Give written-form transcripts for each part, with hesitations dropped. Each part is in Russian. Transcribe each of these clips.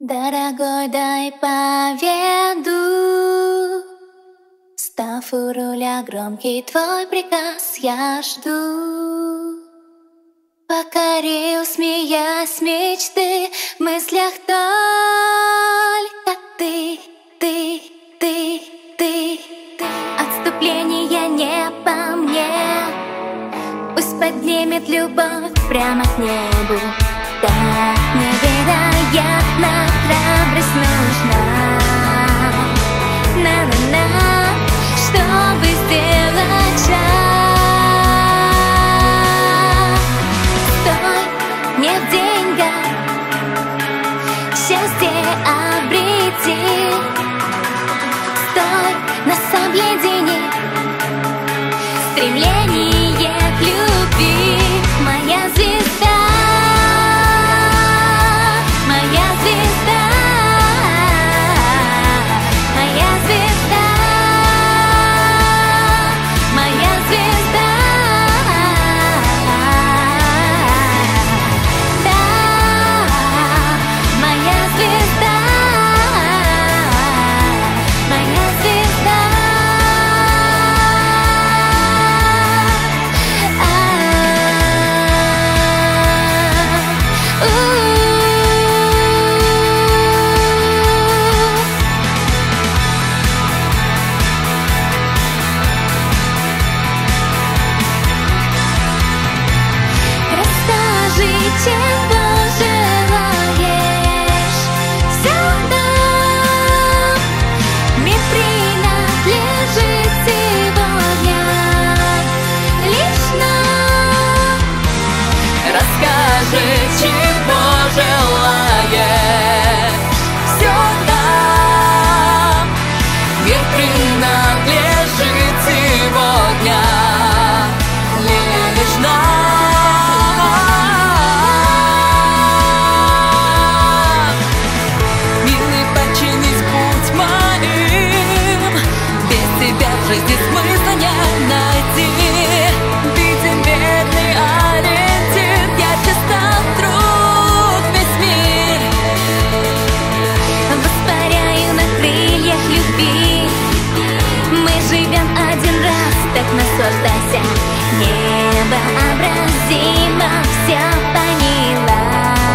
Дорогой, дай поведу, став у руля, громкий твой приказ я жду. Покорил, смеясь, мечты, в мыслях только ты. Отступление не по мне, пусть поднимет любовь прямо к небу. Так невероятно храбрость нужна, чтобы сделать шаг. Стой, не в деньгах, счастье обрети. Стой, нас объедини стремление к любви. Моя звезда, моя звезда, моя звезда, моя звезда. Да, моя звезда, моя звезда. Чего желаешь, все дам. Мир принадлежит сегодня лишь нам. Расскажи, чего желаешь, все дам. Мир принадлежит сегодня лишь нам. Здесь смысла не найти. Виден верный ориентир, ярче стал вдруг весь мир. Воспаряю на крыльях любви. Мы живем один раз, так наслаждайся. Невообразимо все поняла.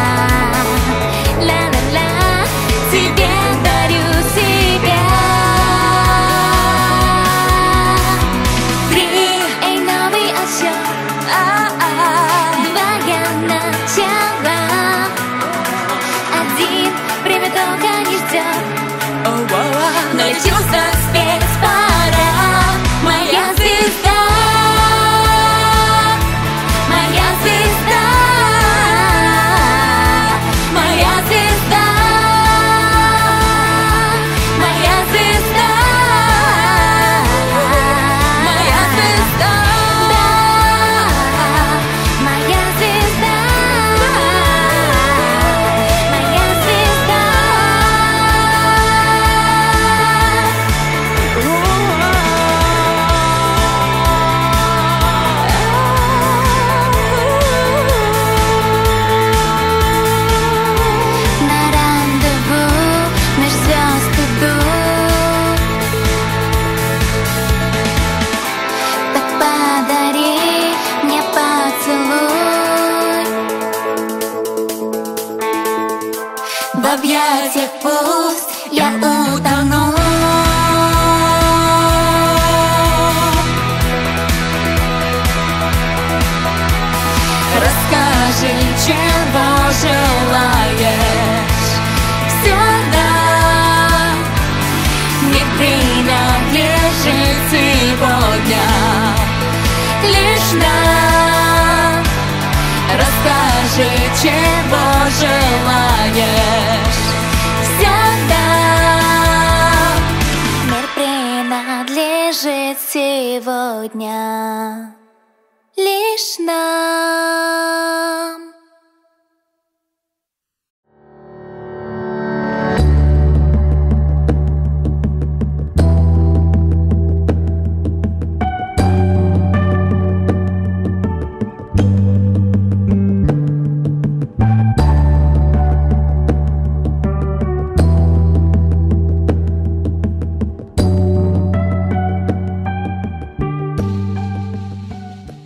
Ла-ла-ла, тебе дарю себя. Время долго не ждет, научился спеть пора. Моя звезда, моя звезда, моя звезда, моя звезда, моя звезда, моя звезда. В объятиях пусть я утону. Расскажи, чего желаешь, все дам. Мир принадлежит сегодня лишь нам. Расскажи, чего желаешь, все дам. Мир принадлежит сегодня лишь нам.